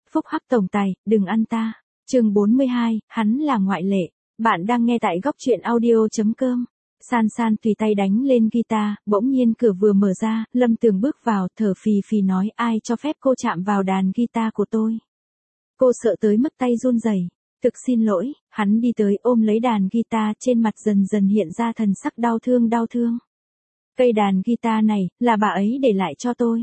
Phúc hắc tổng tài, đừng ăn ta. Chương 42, hắn là ngoại lệ. Bạn đang nghe tại góc truyện audio.com. San San tùy tay đánh lên guitar, bỗng nhiên cửa vừa mở ra, Lâm Tường bước vào, thở phì phì nói ai cho phép cô chạm vào đàn guitar của tôi. Cô sợ tới mức tay run rẩy. Thực xin lỗi, hắn đi tới ôm lấy đàn guitar, trên mặt dần dần hiện ra thần sắc đau thương. Cây đàn guitar này, là bà ấy để lại cho tôi.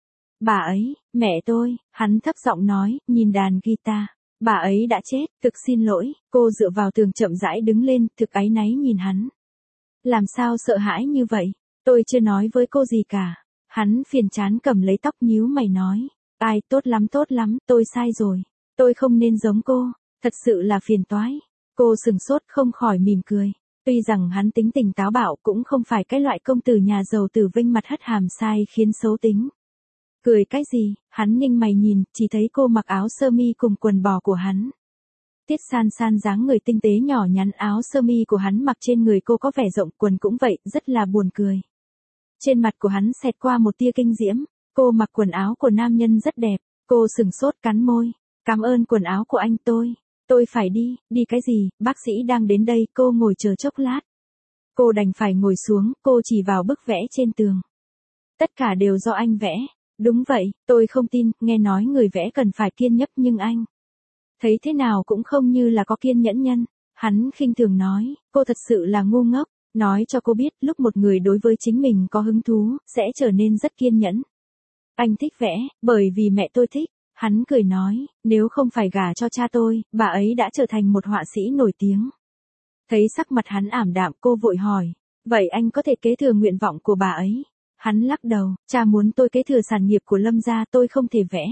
Bà ấy, mẹ tôi, hắn thấp giọng nói, nhìn đàn guitar. Bà ấy đã chết, thực xin lỗi, cô dựa vào tường chậm rãi đứng lên, thực áy náy nhìn hắn. Làm sao sợ hãi như vậy, tôi chưa nói với cô gì cả. Hắn phiền chán cầm lấy tóc nhíu mày nói. Ai, tốt lắm, tôi sai rồi. Tôi không nên giống cô, thật sự là phiền toái. Cô sừng sốt không khỏi mỉm cười. Tuy rằng hắn tính tình táo bạo cũng không phải cái loại công tử nhà giàu tử vinh mặt hất hàm sai khiến xấu tính. Cười cái gì, hắn ninh mày nhìn, chỉ thấy cô mặc áo sơ mi cùng quần bò của hắn. Tiết San San dáng người tinh tế nhỏ nhắn, áo sơ mi của hắn mặc trên người cô có vẻ rộng, quần cũng vậy, rất là buồn cười. Trên mặt của hắn xẹt qua một tia kinh diễm, cô mặc quần áo của nam nhân rất đẹp, cô sừng sốt cắn môi. Cảm ơn quần áo của anh tôi phải đi cái gì, bác sĩ đang đến đây, cô ngồi chờ chốc lát. Cô đành phải ngồi xuống, cô chỉ vào bức vẽ trên tường. Tất cả đều do anh vẽ. Đúng vậy, tôi không tin, nghe nói người vẽ cần phải kiên nhẫn nhưng anh thấy thế nào cũng không như là có kiên nhẫn nhân. Hắn khinh thường nói, cô thật sự là ngu ngốc, nói cho cô biết lúc một người đối với chính mình có hứng thú, sẽ trở nên rất kiên nhẫn. Anh thích vẽ, bởi vì mẹ tôi thích. Hắn cười nói, nếu không phải gả cho cha tôi, bà ấy đã trở thành một họa sĩ nổi tiếng. Thấy sắc mặt hắn ảm đạm, cô vội hỏi, vậy anh có thể kế thừa nguyện vọng của bà ấy? Hắn lắc đầu, cha muốn tôi kế thừa sản nghiệp của Lâm gia, tôi không thể vẽ.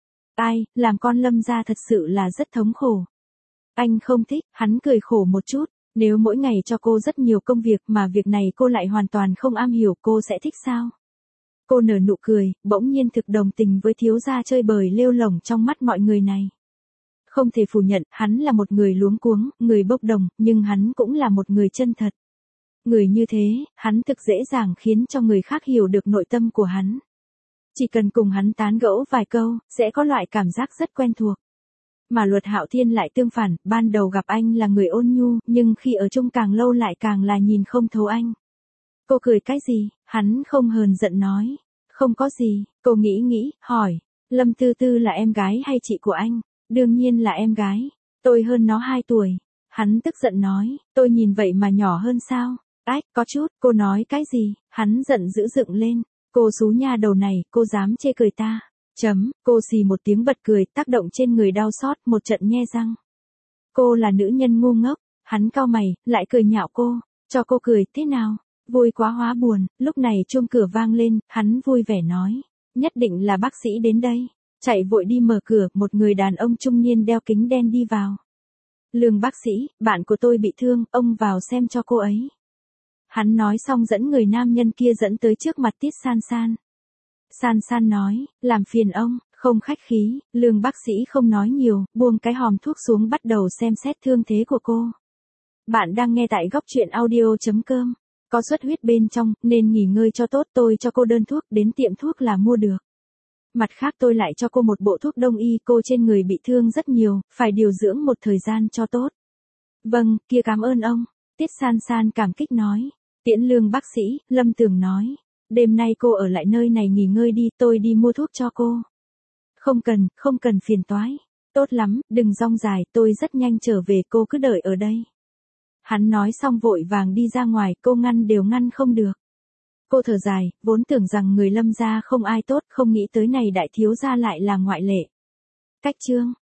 Ai, làm con Lâm gia thật sự là rất thống khổ. Anh không thích, hắn cười khổ một chút, nếu mỗi ngày cho cô rất nhiều công việc mà việc này cô lại hoàn toàn không am hiểu, cô sẽ thích sao? Cô nở nụ cười, bỗng nhiên thực đồng tình với thiếu gia chơi bời lêu lổng trong mắt mọi người này. Không thể phủ nhận, hắn là một người luống cuống, người bốc đồng, nhưng hắn cũng là một người chân thật. Người như thế, hắn thực dễ dàng khiến cho người khác hiểu được nội tâm của hắn. Chỉ cần cùng hắn tán gẫu vài câu, sẽ có loại cảm giác rất quen thuộc. Mà Luật Hạo Thiên lại tương phản, ban đầu gặp anh là người ôn nhu, nhưng khi ở chung càng lâu lại càng là nhìn không thấu anh. Cô cười cái gì? Hắn không hờn giận nói. Không có gì, cô nghĩ, hỏi. Lâm Tư Tư là em gái hay chị của anh? Đương nhiên là em gái. Tôi hơn nó 2 tuổi. Hắn tức giận nói, tôi nhìn vậy mà nhỏ hơn sao? Ách, có chút, cô nói cái gì? Hắn giận dữ dựng lên. Cô xú nha đầu này, cô dám chê cười ta. Cô xì một tiếng bật cười, tác động trên người đau xót, một trận nhe răng. Cô là nữ nhân ngu ngốc. Hắn cau mày, lại cười nhạo cô. Cho cô cười, thế nào? Vui quá hóa buồn, lúc này chuông cửa vang lên, hắn vui vẻ nói. Nhất định là bác sĩ đến đây. Chạy vội đi mở cửa, một người đàn ông trung niên đeo kính đen đi vào. Lương bác sĩ, bạn của tôi bị thương, ông vào xem cho cô ấy. Hắn nói xong dẫn người nam nhân kia dẫn tới trước mặt Tiết San San. San San nói, làm phiền ông, không khách khí, Lương bác sĩ không nói nhiều, buông cái hòm thuốc xuống bắt đầu xem xét thương thế của cô. Bạn đang nghe tại góc truyện audio.com. Có xuất huyết bên trong, nên nghỉ ngơi cho tốt, tôi cho cô đơn thuốc, đến tiệm thuốc là mua được. Mặt khác tôi lại cho cô một bộ thuốc đông y, cô trên người bị thương rất nhiều, phải điều dưỡng một thời gian cho tốt. Vâng, kia cảm ơn ông. Tiết San San cảm kích nói. Tiễn Lương bác sĩ, Lâm Tường nói. Đêm nay cô ở lại nơi này nghỉ ngơi đi, tôi đi mua thuốc cho cô. Không cần phiền toái. Tốt lắm, đừng rong dài, tôi rất nhanh trở về, cô cứ đợi ở đây. Hắn nói xong vội vàng đi ra ngoài, cô ngăn đều ngăn không được. Cô thở dài, vốn tưởng rằng người Lâm gia không ai tốt, không nghĩ tới này đại thiếu gia lại là ngoại lệ. Cách chương